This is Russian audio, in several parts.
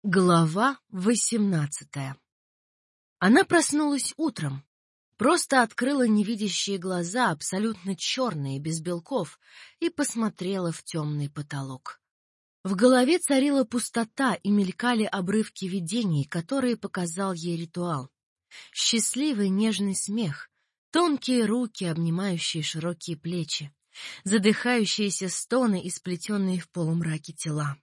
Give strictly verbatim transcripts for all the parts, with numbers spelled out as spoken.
Глава восемнадцатая. Она проснулась утром, просто открыла невидящие глаза, абсолютно черные, без белков, и посмотрела в темный потолок. В голове царила пустота, и мелькали обрывки видений, которые показал ей ритуал. Счастливый нежный смех, тонкие руки, обнимающие широкие плечи, задыхающиеся стоны и сплетенные в полумраке тела.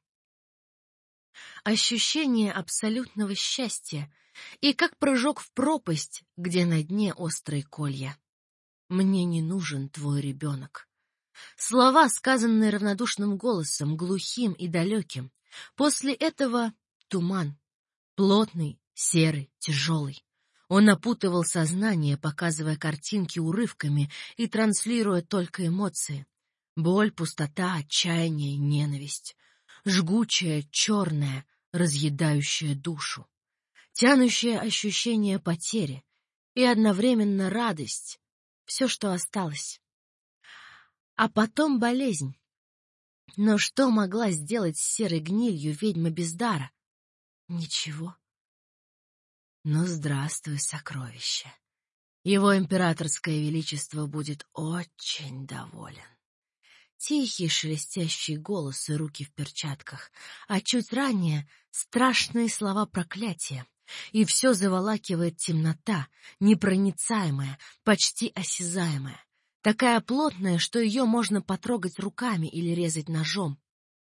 Ощущение абсолютного счастья и как прыжок в пропасть, где на дне острые колья. «Мне не нужен твой ребенок». Слова, сказанные равнодушным голосом, глухим и далеким. После этого туман. Плотный, серый, тяжелый. Он опутывал сознание, показывая картинки урывками и транслируя только эмоции. Боль, пустота, отчаяние, ненависть. Жгучая, черная, разъедающая душу. Тянущее ощущение потери и одновременно радость. Все, что осталось. А потом болезнь. Но что могла сделать с серой гнилью ведьма без дара? Ничего. Ну, здравствуй, сокровище. Его императорское величество будет очень доволен. Тихий шелестящий голос и руки в перчатках, а чуть ранее страшные слова проклятия. И все заволакивает темнота, непроницаемая, почти осязаемая, такая плотная, что ее можно потрогать руками или резать ножом.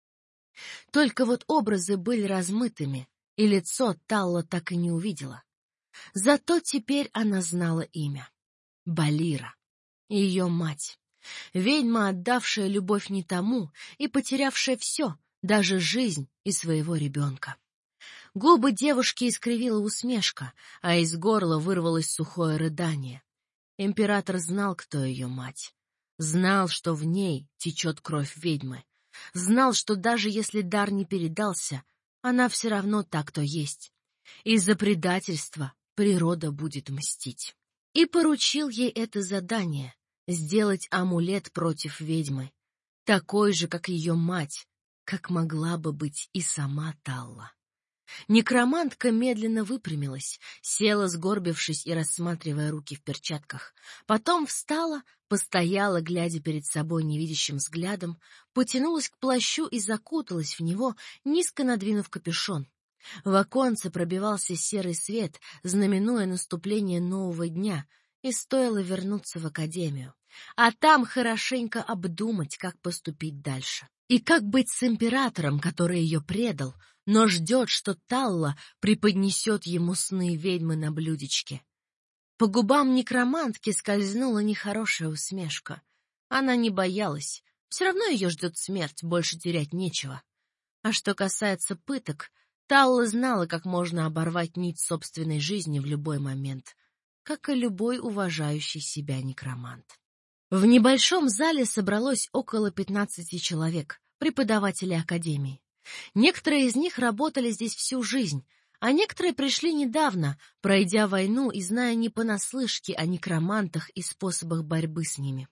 Только вот образы были размытыми, и лицо Талла так и не увидела. Зато теперь она знала имя — Балира, ее мать. Ведьма, отдавшая любовь не тому и потерявшая все, даже жизнь и своего ребенка. Губы девушки искривила усмешка, а из горла вырвалось сухое рыдание. Император знал, кто ее мать. Знал, что в ней течет кровь ведьмы. Знал, что даже если дар не передался, она все равно так, кто есть. Из-за предательства природа будет мстить. И поручил ей это задание — сделать амулет против ведьмы, такой же, как ее мать, как могла бы быть и сама Талла. Некромантка медленно выпрямилась, села, сгорбившись и рассматривая руки в перчатках. Потом встала, постояла, глядя перед собой невидящим взглядом, потянулась к плащу и закуталась в него, низко надвинув капюшон. В оконце пробивался серый свет, знаменуя наступление нового дня, и стоило вернуться в академию. А там хорошенько обдумать, как поступить дальше. И как быть с императором, который ее предал, но ждет, что Талла преподнесет ему сны ведьмы на блюдечке. По губам некромантки скользнула нехорошая усмешка. Она не боялась. Все равно ее ждет смерть, больше терять нечего. А что касается пыток, Талла знала, как можно оборвать нить собственной жизни в любой момент, как и любой уважающий себя некромант. В небольшом зале собралось около пятнадцати человек, преподавателей академии. Некоторые из них работали здесь всю жизнь, а некоторые пришли недавно, пройдя войну и зная не понаслышке о некромантах и способах борьбы с ними.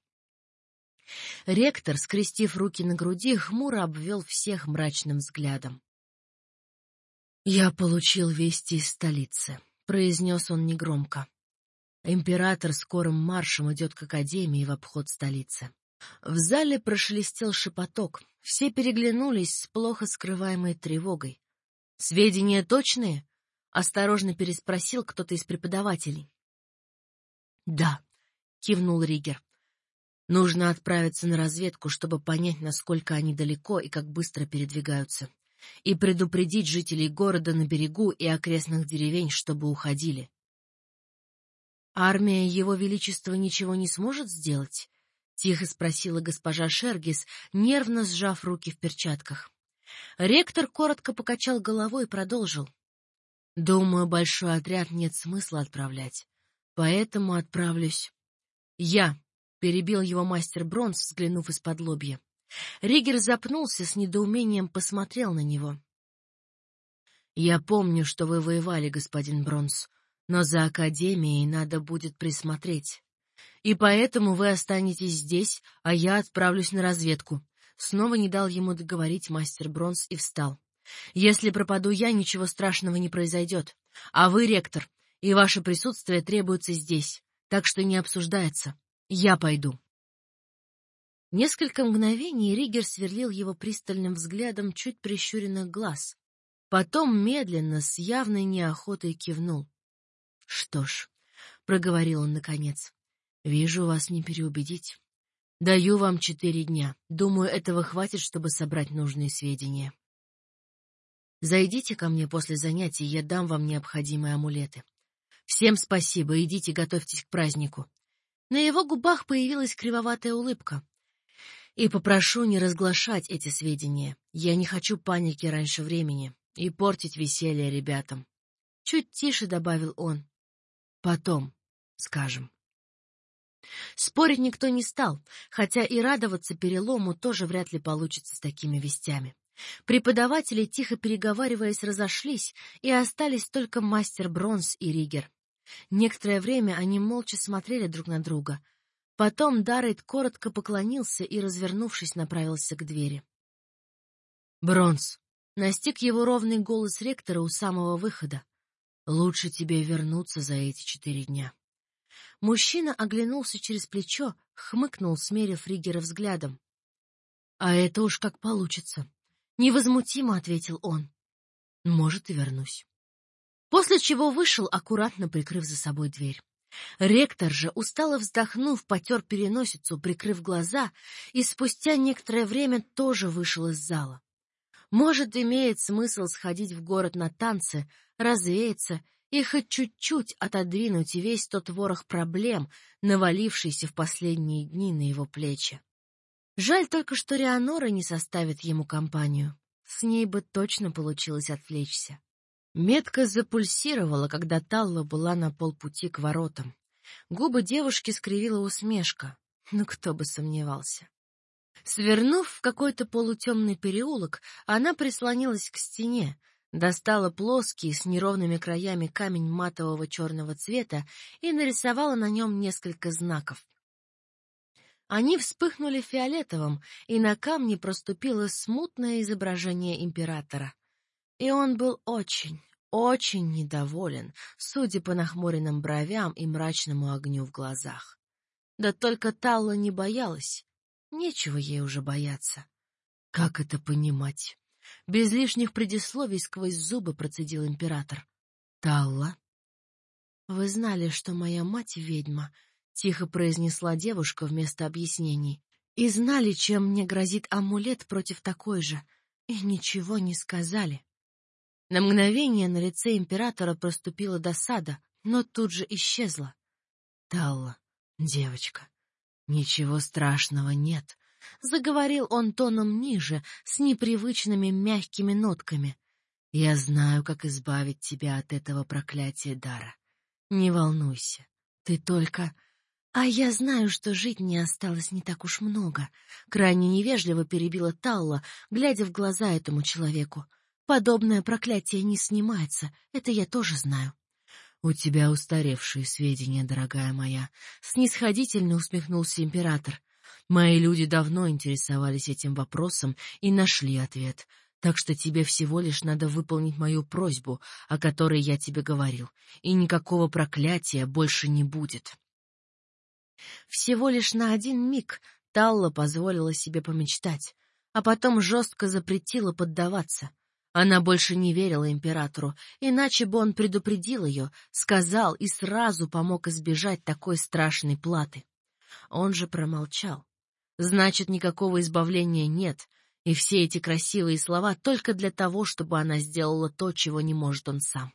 Ректор, скрестив руки на груди, хмуро обвел всех мрачным взглядом. «Я получил вести из столицы», — произнес он негромко. Император скорым маршем идет к академии в обход столицы. В зале прошелестел шепоток. Все переглянулись с плохо скрываемой тревогой. «Сведения точные?» — осторожно переспросил кто-то из преподавателей. «Да», — кивнул Ригер. «Нужно отправиться на разведку, чтобы понять, насколько они далеко и как быстро передвигаются, и предупредить жителей города на берегу и окрестных деревень, чтобы уходили». «Армия Его Величества ничего не сможет сделать?» — тихо спросила госпожа Шергис, нервно сжав руки в перчатках. Ректор коротко покачал головой и продолжил. «Думаю, большой отряд нет смысла отправлять, поэтому отправлюсь я», — перебил его мастер Бронс, взглянув из-под лобья. Ригер запнулся, с недоумением посмотрел на него. «Я помню, что вы воевали, господин Бронс, но за академией надо будет присмотреть. И поэтому вы останетесь здесь, а я отправлюсь на разведку». Снова не дал ему договорить мастер Бронс и встал. Если пропаду я, ничего страшного не произойдет. А вы, ректор, и ваше присутствие требуется здесь, так что не обсуждается. Я пойду». Несколько мгновений Ригер сверлил его пристальным взглядом чуть прищуренных глаз. Потом медленно, с явной неохотой кивнул. «Что ж», — проговорил он наконец, — «вижу, вас не переубедить. Даю вам четыре дня. Думаю, этого хватит, чтобы собрать нужные сведения. Зайдите ко мне после занятий, я дам вам необходимые амулеты. Всем спасибо, идите, готовьтесь к празднику». На его губах появилась кривоватая улыбка. «И попрошу не разглашать эти сведения. Я не хочу паники раньше времени и портить веселье ребятам». Чуть тише добавил он. «Потом скажем». Спорить никто не стал, хотя и радоваться перелому тоже вряд ли получится с такими вестями. Преподаватели, тихо переговариваясь, разошлись, и остались только мастер Бронз и Ригер. Некоторое время они молча смотрели друг на друга. Потом Даррейд коротко поклонился и, развернувшись, направился к двери. «Бронз!» — настиг его ровный голос ректора у самого выхода. «Лучше тебе вернуться за эти четыре дня». Мужчина оглянулся через плечо, хмыкнул, смерив Ригера взглядом. «А это уж как получится», — невозмутимо ответил он. «Может, и вернусь». После чего вышел, аккуратно прикрыв за собой дверь. Ректор же, устало вздохнув, потер переносицу, прикрыв глаза, и спустя некоторое время тоже вышел из зала. Может, имеет смысл сходить в город на танцы, развеяться и хоть чуть-чуть отодвинуть весь тот ворох проблем, навалившийся в последние дни на его плечи. Жаль только, что Реанора не составит ему компанию. С ней бы точно получилось отвлечься. Метка запульсировала, когда Талла была на полпути к воротам. Губы девушки скривила усмешка. Ну, кто бы сомневался. Свернув в какой-то полутемный переулок, она прислонилась к стене, достала плоский с неровными краями камень матового черного цвета и нарисовала на нем несколько знаков. Они вспыхнули фиолетовым, и на камне проступило смутное изображение императора. И он был очень, очень недоволен, судя по нахмуренным бровям и мрачному огню в глазах. Да только Талла не боялась. Нечего ей уже бояться. Как это понимать? Без лишних предисловий сквозь зубы процедил император. «Талла?» «Вы знали, что моя мать ведьма», — тихо произнесла девушка вместо объяснений. «И знали, чем мне грозит амулет против такой же, и ничего не сказали». На мгновение на лице императора проступила досада, но тут же исчезла. «Талла, девочка, ничего страшного нет», — заговорил он тоном ниже, с непривычными мягкими нотками. «Я знаю, как избавить тебя от этого проклятия дара. Не волнуйся, ты только...» «А я знаю, что жить мне осталось не так уж много», — крайне невежливо перебила Талла, глядя в глаза этому человеку. «Подобное проклятие не снимается, это я тоже знаю». «У тебя устаревшие сведения, дорогая моя», — снисходительно усмехнулся император. «Мои люди давно интересовались этим вопросом и нашли ответ, так что тебе всего лишь надо выполнить мою просьбу, о которой я тебе говорил, и никакого проклятия больше не будет». Всего лишь на один миг Талла позволила себе помечтать, а потом жестко запретила поддаваться. Она больше не верила императору, иначе бы он предупредил ее, сказал и сразу помог избежать такой страшной платы. Он же промолчал. Значит, никакого избавления нет, и все эти красивые слова только для того, чтобы она сделала то, чего не может он сам.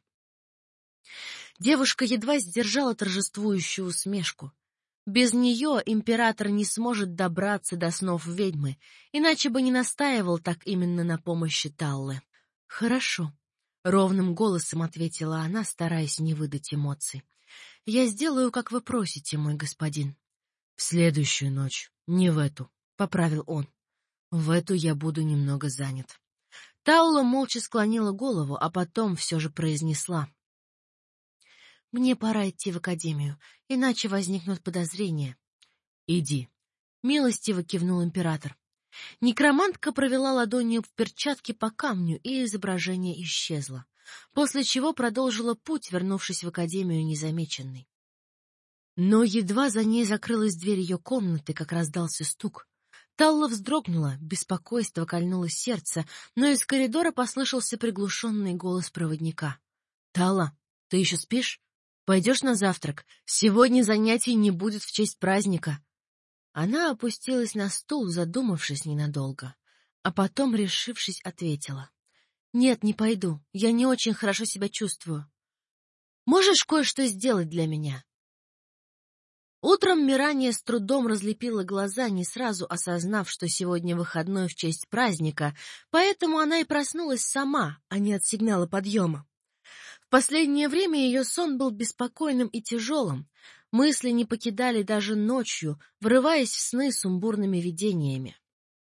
Девушка едва сдержала торжествующую усмешку. Без нее император не сможет добраться до снов ведьмы, иначе бы не настаивал так именно на помощи Таллы. «Хорошо», — ровным голосом ответила она, стараясь не выдать эмоций. «Я сделаю, как вы просите, мой господин». «В следующую ночь, не в эту», — поправил он. «В эту я буду немного занят». Талла молча склонила голову, а потом все же произнесла. «Мне пора идти в академию, иначе возникнут подозрения». «Иди», — милостиво кивнул император. Некромантка провела ладонью в перчатке по камню, и изображение исчезло, после чего продолжила путь, вернувшись в академию незамеченной. Но едва за ней закрылась дверь ее комнаты, как раздался стук. Талла вздрогнула, беспокойство кольнуло сердце, но из коридора послышался приглушенный голос проводника. — Талла, ты еще спишь? Пойдешь на завтрак? Сегодня занятий не будет в честь праздника. Она опустилась на стул, задумавшись ненадолго, а потом, решившись, ответила. — Нет, не пойду, я не очень хорошо себя чувствую. Можешь кое-что сделать для меня? Утром Мирания с трудом разлепила глаза, не сразу осознав, что сегодня выходной в честь праздника, поэтому она и проснулась сама, а не от сигнала подъема. В последнее время ее сон был беспокойным и тяжелым, мысли не покидали даже ночью, врываясь в сны сумбурными видениями.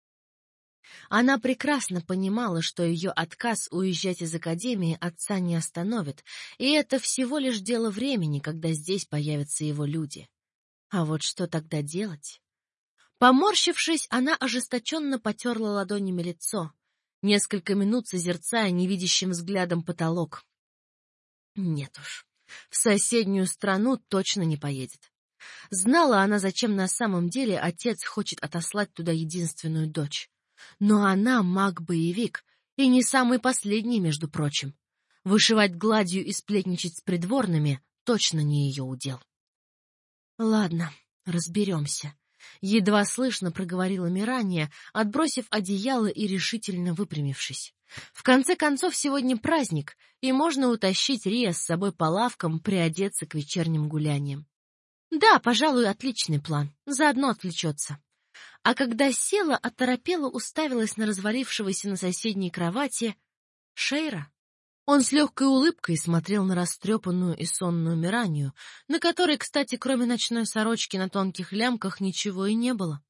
Она прекрасно понимала, что ее отказ уезжать из академии отца не остановит, и это всего лишь дело времени, когда здесь появятся его люди. А вот что тогда делать? Поморщившись, она ожесточенно потерла ладонями лицо, несколько минут созерцая невидящим взглядом потолок. Нет уж, в соседнюю страну точно не поедет. Знала она, зачем на самом деле отец хочет отослать туда единственную дочь. Но она маг-боевик, и не самый последний, между прочим. Вышивать гладью и сплетничать с придворными точно не ее удел. Ладно, разберемся. Едва слышно проговорила Мирания, отбросив одеяло и решительно выпрямившись. В конце концов, сегодня праздник, и можно утащить Рия с собой по лавкам, приодеться к вечерним гуляниям. Да, пожалуй, отличный план, заодно отвлечется. А когда села, оторопела, уставилась на развалившегося на соседней кровати Шейра. Он с легкой улыбкой смотрел на растрепанную и сонную Миранию, на которой, кстати, кроме ночной сорочки на тонких лямках, ничего и не было.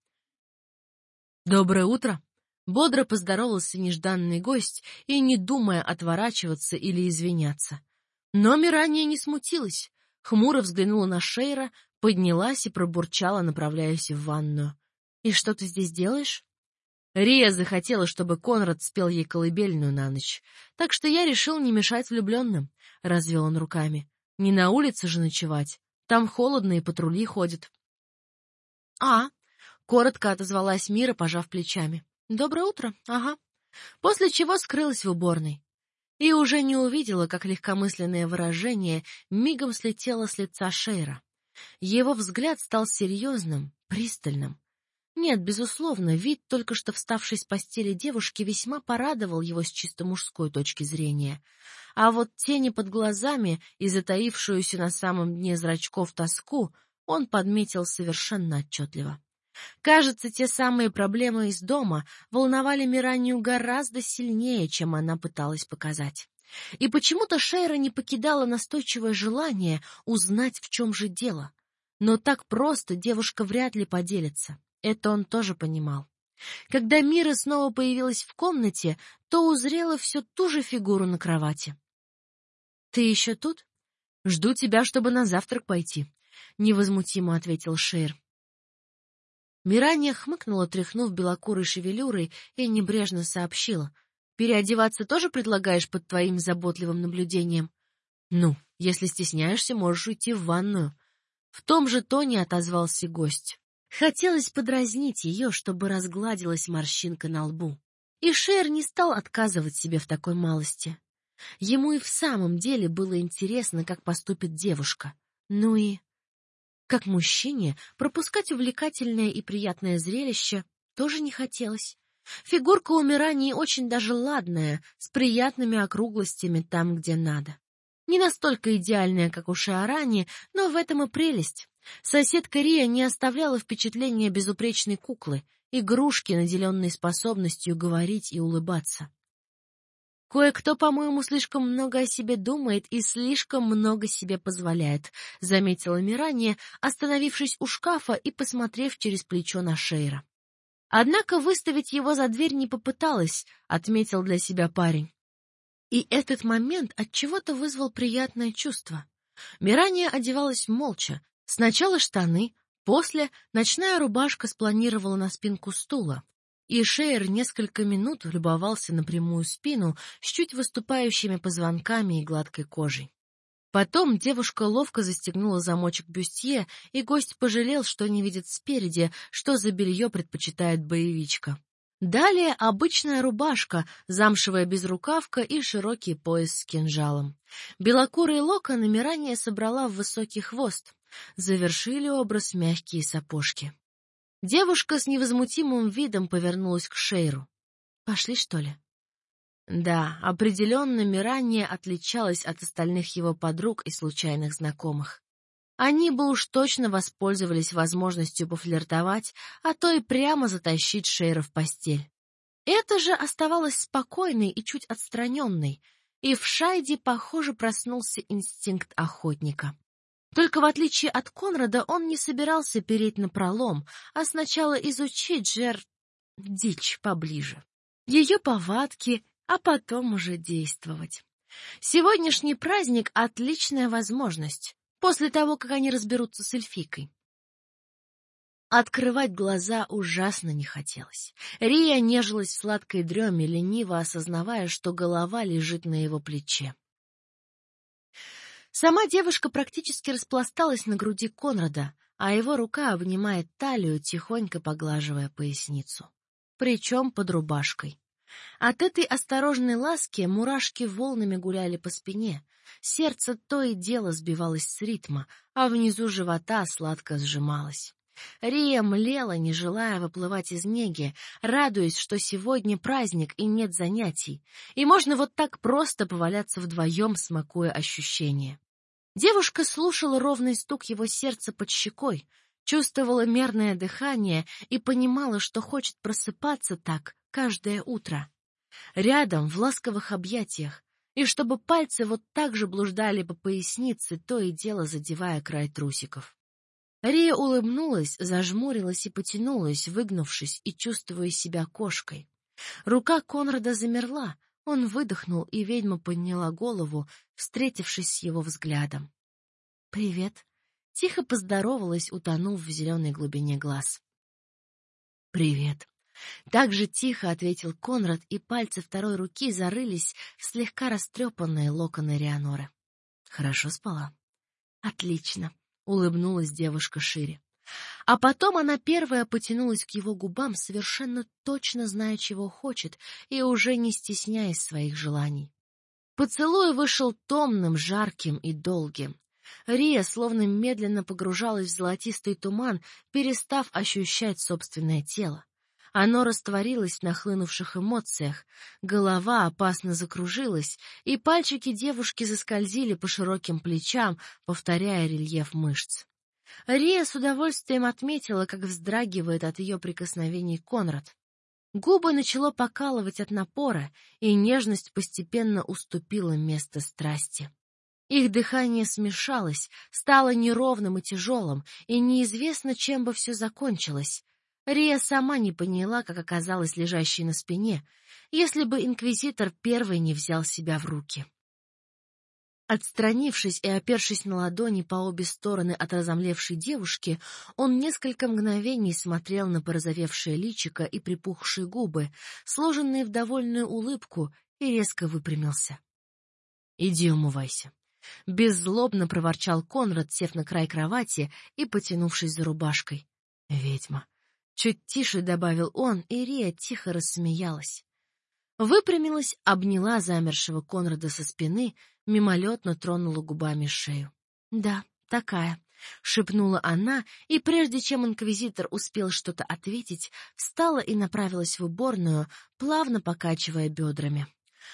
«Доброе утро!» — бодро поздоровался нежданный гость и, не думая отворачиваться или извиняться. Но Мирания не смутилась, хмуро взглянула на Шейра, поднялась и пробурчала, направляясь в ванную. «И что ты здесь делаешь?» Рия захотела, чтобы Конрад спел ей колыбельную на ночь, так что я решил не мешать влюбленным, — развел он руками. Не на улице же ночевать, там холодно и патрули ходят. — А, — коротко отозвалась Мира, пожав плечами. — Доброе утро, ага. После чего скрылась в уборной. И уже не увидела, как легкомысленное выражение мигом слетело с лица Шейра. Его взгляд стал серьезным, пристальным. Нет, безусловно, вид только что вставшей с постели девушки весьма порадовал его с чисто мужской точки зрения. А вот тени под глазами и затаившуюся на самом дне зрачков тоску он подметил совершенно отчетливо. Кажется, те самые проблемы из дома волновали Миранию гораздо сильнее, чем она пыталась показать. И почему-то Шейра не покидало настойчивое желание узнать, в чем же дело. Но так просто девушка вряд ли поделится. Это он тоже понимал. Когда Мира снова появилась в комнате, то узрела все ту же фигуру на кровати. — Ты еще тут? — Жду тебя, чтобы на завтрак пойти, — невозмутимо ответил Шейр. Мирания хмыкнула, тряхнув белокурой шевелюрой, и небрежно сообщила. — Переодеваться тоже предлагаешь под твоим заботливым наблюдением? — Ну, если стесняешься, можешь уйти в ванную. В том же тоне отозвался гость. Хотелось подразнить ее, чтобы разгладилась морщинка на лбу. И Шейр не стал отказывать себе в такой малости. Ему и в самом деле было интересно, как поступит девушка. Ну и, как мужчине, пропускать увлекательное и приятное зрелище тоже не хотелось. Фигурка у Мирании очень даже ладная, с приятными округлостями там, где надо. Не настолько идеальная, как у Шиарани, но в этом и прелесть. Соседка Рия не оставляла впечатления безупречной куклы, игрушки, наделенной способностью говорить и улыбаться. «Кое-кто, по-моему, слишком много о себе думает и слишком много себе позволяет», — заметила Мирания, остановившись у шкафа и посмотрев через плечо на Шейра. Однако выставить его за дверь не попыталась, отметил для себя парень. И этот момент отчего-то вызвал приятное чувство. Мирания одевалась молча. Сначала штаны, после ночная рубашка спланировала на спинку стула. И Шейр несколько минут любовался на прямую спину с чуть выступающими позвонками и гладкой кожей. Потом девушка ловко застегнула замочек бюстье, и гость пожалел, что не видит спереди, что за белье предпочитает боевичка. Далее обычная рубашка, замшевая безрукавка и широкий пояс с кинжалом. Белокурые локоны Мирания собрала в высокий хвост. Завершили образ мягкие сапожки. Девушка с невозмутимым видом повернулась к Шейру. «Пошли, что ли?» Да, определенно Мирания отличалась от остальных его подруг и случайных знакомых. Они бы уж точно воспользовались возможностью пофлиртовать, а то и прямо затащить Шейра в постель. Это же оставалось спокойной и чуть отстраненной, и в Шайде, похоже, проснулся инстинкт охотника. Только в отличие от Конрада он не собирался переть напролом, а сначала изучить жер... дичь поближе. Ее повадки, а потом уже действовать. Сегодняшний праздник — отличная возможность, после того, как они разберутся с эльфийкой. Открывать глаза ужасно не хотелось. Рия нежилась в сладкой дреме, лениво осознавая, что голова лежит на его плече. Сама девушка практически распласталась на груди Конрада, а его рука обнимает талию, тихонько поглаживая поясницу. Причем под рубашкой. От этой осторожной ласки мурашки волнами гуляли по спине, сердце то и дело сбивалось с ритма, а внизу живота сладко сжималось. Рия млела, не желая выплывать из неги, радуясь, что сегодня праздник и нет занятий, и можно вот так просто поваляться вдвоем, смакуя ощущения. Девушка слушала ровный стук его сердца под щекой, чувствовала мерное дыхание и понимала, что хочет просыпаться так каждое утро. Рядом, в ласковых объятиях, и чтобы пальцы вот так же блуждали по пояснице, то и дело задевая край трусиков. Рия улыбнулась, зажмурилась и потянулась, выгнувшись и чувствуя себя кошкой. Рука Конрада замерла, он выдохнул, и ведьма подняла голову, встретившись с его взглядом. «Привет», — тихо поздоровалась, утонув в зеленой глубине глаз. «Привет», — так же тихо ответил Конрад, и пальцы второй руки зарылись в слегка растрепанные локоны Рианоры. «Хорошо спала?» «Отлично», — улыбнулась девушка шире. А потом она первая потянулась к его губам, совершенно точно зная, чего хочет, и уже не стесняясь своих желаний. Поцелуй вышел томным, жарким и долгим. Рия словно медленно погружалась в золотистый туман, перестав ощущать собственное тело. Оно растворилось в нахлынувших эмоциях, голова опасно закружилась, и пальчики девушки заскользили по широким плечам, повторяя рельеф мышц. Рия с удовольствием отметила, как вздрагивает от ее прикосновений Конрад. Губы начало покалывать от напора, и нежность постепенно уступила место страсти. Их дыхание смешалось, стало неровным и тяжелым, и неизвестно, чем бы все закончилось. Рия сама не поняла, как оказалась лежащей на спине, если бы инквизитор первый не взял себя в руки. Отстранившись и опершись на ладони по обе стороны от разомлевшей девушки, он несколько мгновений смотрел на порозовевшее личико и припухшие губы, сложенные в довольную улыбку, и резко выпрямился. «Иди умывайся», — беззлобно проворчал Конрад, сев на край кровати и потянувшись за рубашкой. «Ведьма», — чуть тише добавил он, и Рия тихо рассмеялась. Выпрямилась, обняла замершего Конрада со спины, мимолетно тронула губами шею. «Да, такая», — шепнула она, и прежде чем инквизитор успел что-то ответить, встала и направилась в уборную, плавно покачивая бедрами.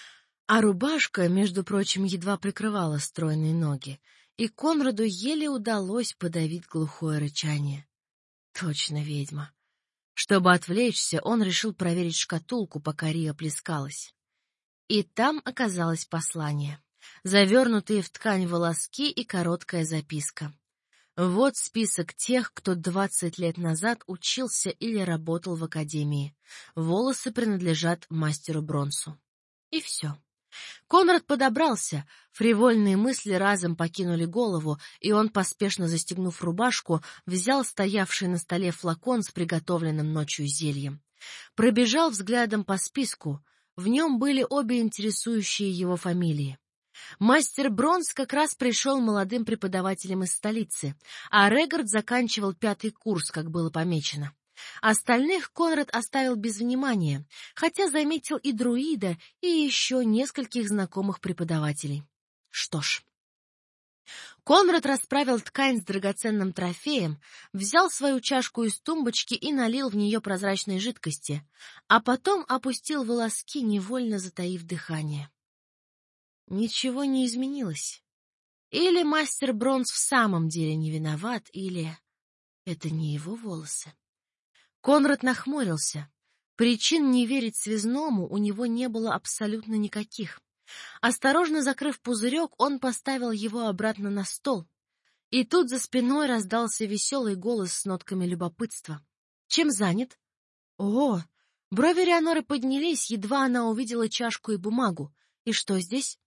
А рубашка, между прочим, едва прикрывала стройные ноги, и Конраду еле удалось подавить глухое рычание. Точно ведьма. Чтобы отвлечься, он решил проверить шкатулку, пока Рия плескалась. И там оказалось послание. Завернутые в ткань волоски и короткая записка. Вот список тех, кто двадцать лет назад учился или работал в академии. Волосы принадлежат мастеру Бронсу. И все. Конрад подобрался, фривольные мысли разом покинули голову, и он, поспешно застегнув рубашку, взял стоявший на столе флакон с приготовленным ночью зельем. Пробежал взглядом по списку. В нем были обе интересующие его фамилии. Мастер Бронс как раз пришел молодым преподавателем из столицы, а Регард заканчивал пятый курс, как было помечено. Остальных Конрад оставил без внимания, хотя заметил и друида, и еще нескольких знакомых преподавателей. Что ж... Конрад расправил ткань с драгоценным трофеем, взял свою чашку из тумбочки и налил в нее прозрачной жидкости, а потом опустил волоски, невольно затаив дыхание. Ничего не изменилось. Или мастер Бронс в самом деле не виноват, или это не его волосы. Конрад нахмурился. Причин не верить связному у него не было абсолютно никаких. Осторожно закрыв пузырек, он поставил его обратно на стол. И тут за спиной раздался веселый голос с нотками любопытства. «Чем занят?» «О!» Брови Рианоры поднялись, едва она увидела чашку и бумагу. «И что здесь?»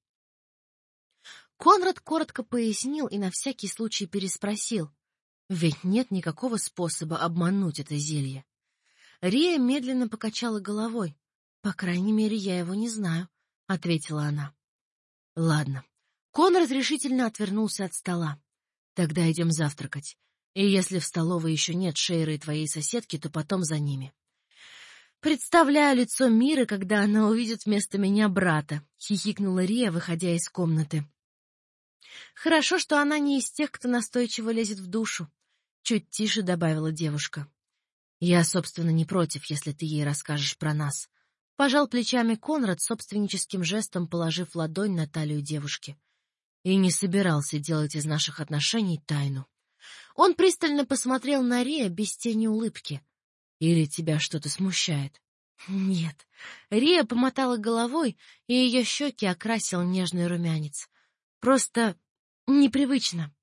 Конрад коротко пояснил и на всякий случай переспросил. «Ведь нет никакого способа обмануть это зелье». Рия медленно покачала головой. «По крайней мере, я его не знаю», — ответила она. «Ладно». Конрад решительно отвернулся от стола. «Тогда идем завтракать. И если в столовой еще нет Шейры и твоей соседки, то потом за ними». «Представляю лицо Миры, когда она увидит вместо меня брата», — хихикнула Рия, выходя из комнаты. «Хорошо, что она не из тех, кто настойчиво лезет в душу», — чуть тише добавила девушка. «Я, собственно, не против, если ты ей расскажешь про нас», — пожал плечами Конрад, собственническим жестом положив ладонь на талию девушки. «И не собирался делать из наших отношений тайну». Он пристально посмотрел на Рия без тени улыбки. «Или тебя что-то смущает?» «Нет». Рия помотала головой, и ее щеки окрасил нежный румянец. «Просто непривычно».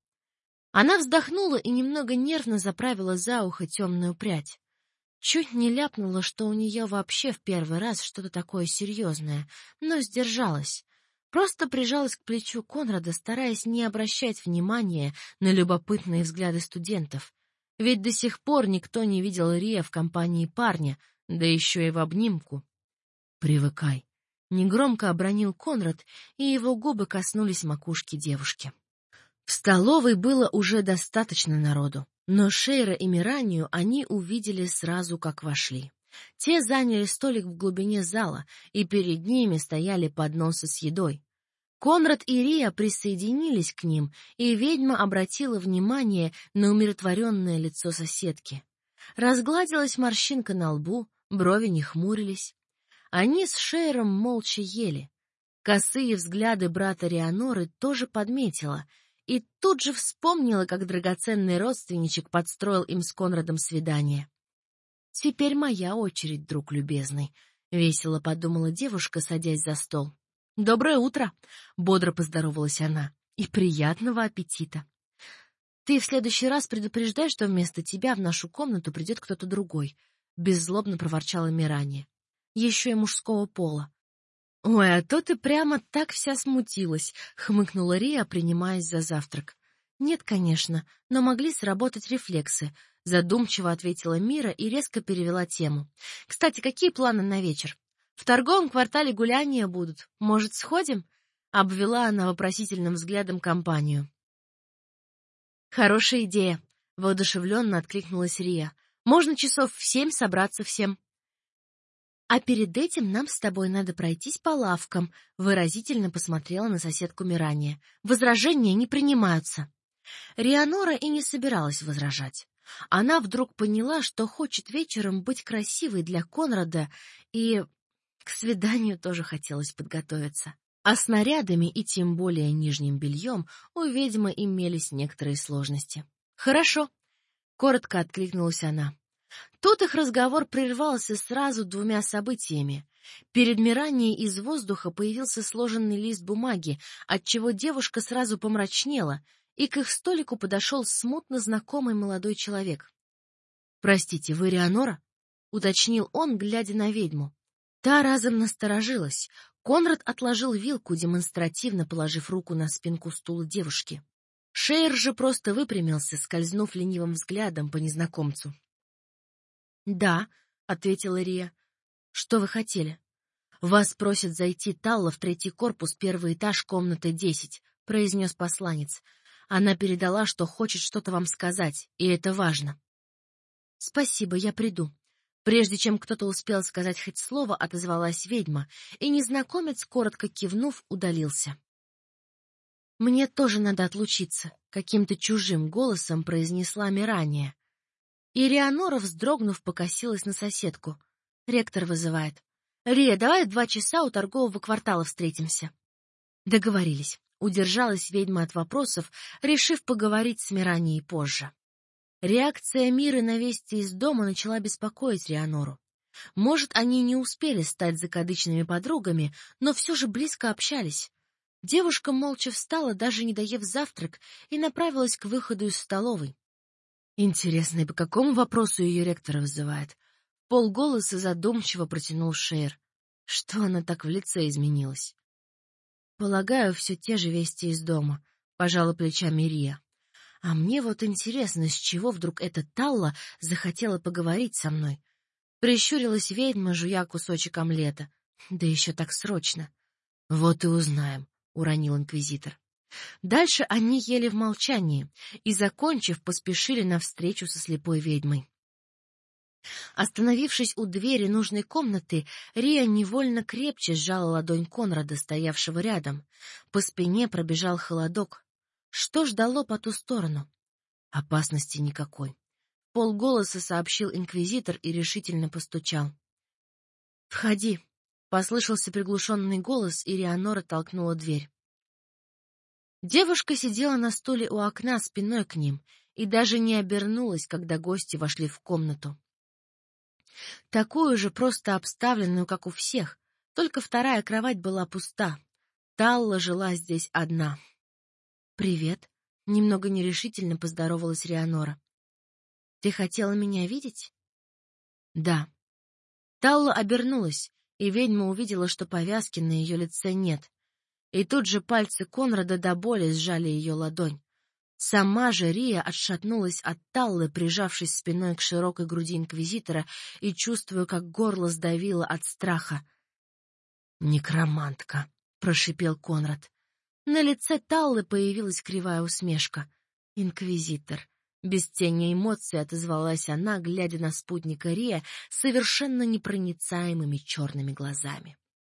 Она вздохнула и немного нервно заправила за ухо темную прядь. Чуть не ляпнула, что у нее вообще в первый раз что-то такое серьезное, но сдержалась. Просто прижалась к плечу Конрада, стараясь не обращать внимания на любопытные взгляды студентов. Ведь до сих пор никто не видел Рия в компании парня, да еще и в обнимку. «Привыкай», — негромко обронил Конрад, и его губы коснулись макушки девушки. В столовой было уже достаточно народу, но Шейра и Миранию они увидели сразу, как вошли. Те заняли столик в глубине зала, и перед ними стояли подносы с едой. Конрад и Рия присоединились к ним, и ведьма обратила внимание на умиротворенное лицо соседки. Разгладилась морщинка на лбу, брови не хмурились. Они с Шейром молча ели. Косые взгляды брата Рианоры тоже подметила, и тут же вспомнила, как драгоценный родственничек подстроил им с Конрадом свидание. «Теперь моя очередь, друг любезный», — весело подумала девушка, садясь за стол. «Доброе утро!» — бодро поздоровалась она. «И приятного аппетита!» «Ты в следующий раз предупреждай, что вместо тебя в нашу комнату придет кто-то другой», — беззлобно проворчала Мирания. «Еще и мужского пола». «Ой, а то ты прямо так вся смутилась», — хмыкнула Рия, принимаясь за завтрак. «Нет, конечно, но могли сработать рефлексы», — задумчиво ответила Мира и резко перевела тему. «Кстати, какие планы на вечер? В торговом квартале гуляния будут. Может, сходим?» — обвела она вопросительным взглядом компанию. «Хорошая идея», — воодушевленно откликнулась Рия. «Можно часов в семь собраться всем». «А перед этим нам с тобой надо пройтись по лавкам», — выразительно посмотрела на соседку Мирания. «Возражения не принимаются». Рианора и не собиралась возражать. Она вдруг поняла, что хочет вечером быть красивой для Конрада, и к свиданию тоже хотелось подготовиться. А с нарядами и тем более нижним бельем у ведьмы имелись некоторые сложности. «Хорошо», — коротко откликнулась она. Тут их разговор прервался сразу двумя событиями. Перед Миранией из воздуха появился сложенный лист бумаги, отчего девушка сразу помрачнела, и к их столику подошел смутно знакомый молодой человек. «Простите, вы Рианора?» — уточнил он, глядя на ведьму. Та разом насторожилась. Конрад отложил вилку, демонстративно положив руку на спинку стула девушки. Шейр же просто выпрямился, скользнув ленивым взглядом по незнакомцу. «Да», ответила Рия. Что вы хотели? Вас просят зайти Талла в третий корпус, первый этаж, комната десять, произнес посланец. Она передала, что хочет что-то вам сказать, и это важно. Спасибо, я приду. Прежде чем кто-то успел сказать хоть слово, отозвалась ведьма, и незнакомец, коротко кивнув, удалился. «Мне тоже надо отлучиться», — каким-то чужим голосом произнесла Мирания. И Рианора, вздрогнув, покосилась на соседку. «Ректор вызывает. Рия, давай в два часа у торгового квартала встретимся». Договорились. Удержалась ведьма от вопросов, решив поговорить с Миранией позже. Реакция Миры на вести из дома начала беспокоить Рианору. Может, они не успели стать закадычными подругами, но все же близко общались. Девушка молча встала, даже не доев завтрак, и направилась к выходу из столовой. Интересно, и по какому вопросу ее ректора вызывает? Полголоса задумчиво протянул Шейр. Что она так в лице изменилась? Полагаю, все те же вести из дома, пожала плечами Рия. А мне вот интересно, с чего вдруг эта Талла захотела поговорить со мной. Прищурилась ведьма, жуя кусочек омлета. Да еще так срочно. Вот и узнаем, уронил инквизитор. Дальше они ели в молчании и, закончив, поспешили навстречу со слепой ведьмой. Остановившись у двери нужной комнаты, Рия невольно крепче сжала ладонь Конрада, стоявшего рядом. По спине пробежал холодок. Что ждало по ту сторону? Опасности никакой. Полголоса сообщил инквизитор и решительно постучал. «Входи», — послышался приглушенный голос, и Рианора толкнула дверь. Девушка сидела на стуле у окна спиной к ним и даже не обернулась, когда гости вошли в комнату. Такую же, просто обставленную, как у всех, только вторая кровать была пуста. Талла жила здесь одна. «Привет», — немного нерешительно поздоровалась Рианора. «Ты хотела меня видеть?» «Да». Талла обернулась, и ведьма увидела, что повязки на ее лице нет. И тут же пальцы Конрада до боли сжали ее ладонь. Сама же Рия отшатнулась от Таллы, прижавшись спиной к широкой груди инквизитора и чувствуя, как горло сдавило от страха. «Некромантка», — прошипел Конрад. На лице Таллы появилась кривая усмешка. «Инквизитор». Без тени эмоций отозвалась она, глядя на спутника Рия совершенно непроницаемыми черными глазами.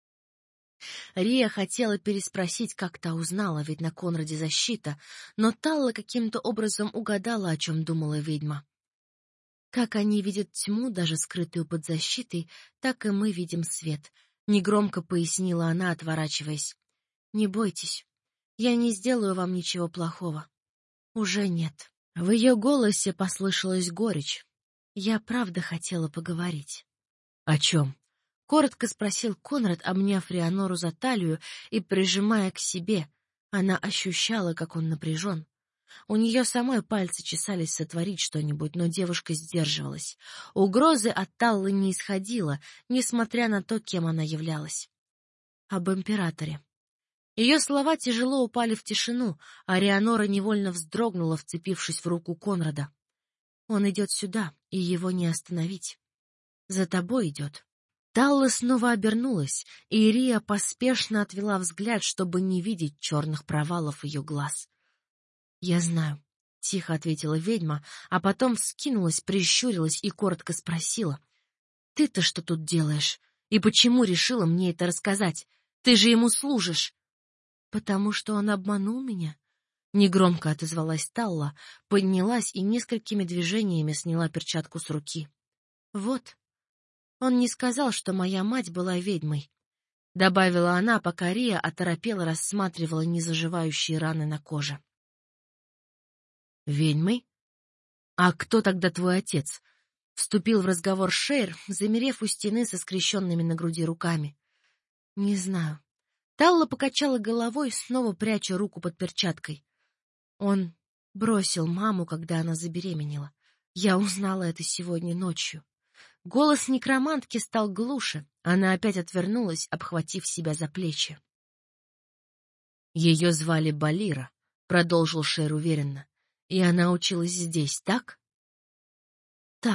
Рия хотела переспросить, как та узнала, ведь на Конраде защита, но Талла каким-то образом угадала, о чем думала ведьма. «Как они видят тьму, даже скрытую под защитой, так и мы видим свет», — негромко пояснила она, отворачиваясь. «Не бойтесь, я не сделаю вам ничего плохого». «Уже нет». В ее голосе послышалась горечь. «Я правда хотела поговорить». «О чем?» — коротко спросил Конрад, обняв Рианору за талию и прижимая к себе. Она ощущала, как он напряжен. У нее самой пальцы чесались сотворить что-нибудь, но девушка сдерживалась. Угрозы от Таллы не исходило, несмотря на то, кем она являлась. Об императоре. Ее слова тяжело упали в тишину, а Рианора невольно вздрогнула, вцепившись в руку Конрада. Он идет сюда, и его не остановить. За тобой идет. Талла снова обернулась, и Рия поспешно отвела взгляд, чтобы не видеть черных провалов ее глаз. «Я знаю», — тихо ответила ведьма, а потом вскинулась, прищурилась и коротко спросила. «Ты-то что тут делаешь? И почему решила мне это рассказать? Ты же ему служишь!» «Потому что он обманул меня?» Негромко отозвалась Талла, поднялась и несколькими движениями сняла перчатку с руки. «Вот. Он не сказал, что моя мать была ведьмой», — добавила она, пока Рия оторопела рассматривала незаживающие раны на коже. «Ведьмой? А кто тогда твой отец?» — вступил в разговор Шейр, замерев у стены со скрещенными на груди руками. «Не знаю». Талла покачала головой, снова пряча руку под перчаткой. Он бросил маму, когда она забеременела. Я узнала это сегодня ночью. Голос некромантки стал глуше. Она опять отвернулась, обхватив себя за плечи. Ее звали Балира, продолжил Шер уверенно. И она училась здесь, так? Так,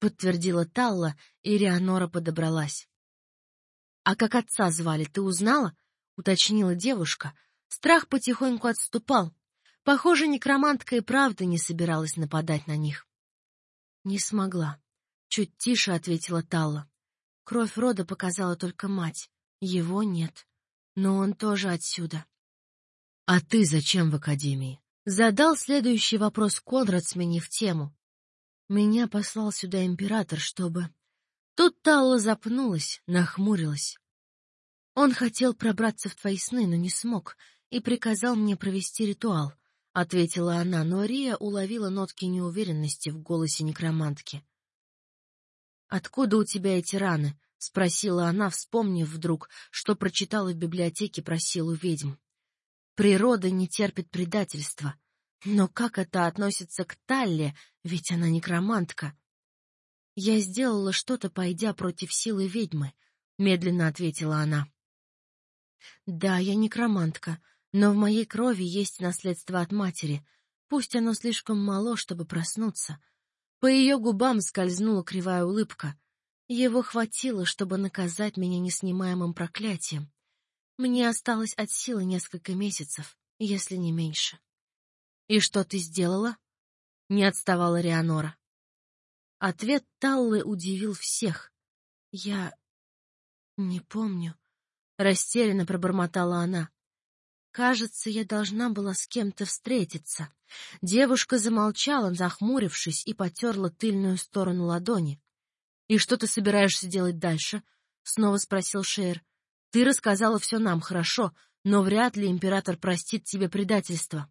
подтвердила Талла, и Рианора подобралась. «А как отца звали, ты узнала?» — уточнила девушка. Страх потихоньку отступал. Похоже, некромантка и правда не собиралась нападать на них. «Не смогла», — чуть тише ответила Талла. «Кровь рода показала только мать. Его нет. Но он тоже отсюда». «А ты зачем в академии?» — задал следующий вопрос Конрад, сменив тему. «Меня послал сюда император, чтобы...» Тут Талла запнулась, нахмурилась. «Он хотел пробраться в твои сны, но не смог, и приказал мне провести ритуал», — ответила она, но Рия уловила нотки неуверенности в голосе некромантки. «Откуда у тебя эти раны?» — спросила она, вспомнив вдруг, что прочитала в библиотеке про силу ведьм. «Природа не терпит предательства. Но как это относится к Талле, ведь она некромантка?» «Я сделала что-то, пойдя против силы ведьмы», — медленно ответила она. «Да, я некромантка, но в моей крови есть наследство от матери, пусть оно слишком мало, чтобы проснуться». По ее губам скользнула кривая улыбка. Его хватило, чтобы наказать меня неснимаемым проклятием. Мне осталось от силы несколько месяцев, если не меньше. «И что ты сделала?» — не отставала Рианора. Ответ Таллы удивил всех. «Я не помню», — растерянно пробормотала она. «Кажется, я должна была с кем-то встретиться». Девушка замолчала, нахмурившись, и потерла тыльную сторону ладони. «И что ты собираешься делать дальше?» — снова спросил Шейр. «Ты рассказала все нам, хорошо, но вряд ли император простит тебе предательство».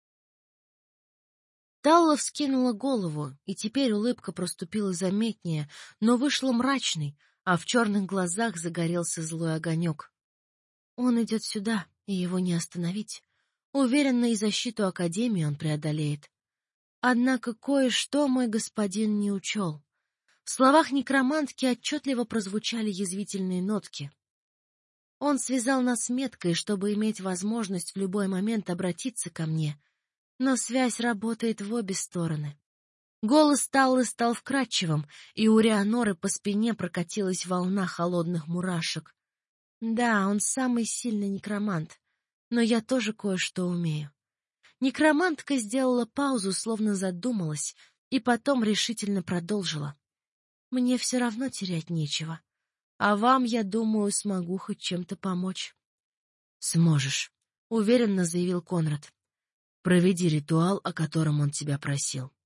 Талла вскинула голову, и теперь улыбка проступила заметнее, но вышла мрачной, а в черных глазах загорелся злой огонек. «Он идет сюда, и его не остановить. Уверенно, и защиту Академии он преодолеет. Однако кое-что мой господин не учел». В словах некромантки отчетливо прозвучали язвительные нотки. «Он связал нас меткой, чтобы иметь возможность в любой момент обратиться ко мне, но связь работает в обе стороны». Голос Таллы стал вкрадчивым, и у Рианоры по спине прокатилась волна холодных мурашек. «Да, он самый сильный некромант, но я тоже кое-что умею». Некромантка сделала паузу, словно задумалась, и потом решительно продолжила. «Мне все равно терять нечего, а вам, я думаю, смогу хоть чем-то помочь». «Сможешь», — уверенно заявил Конрад. «Проведи ритуал, о котором он тебя просил».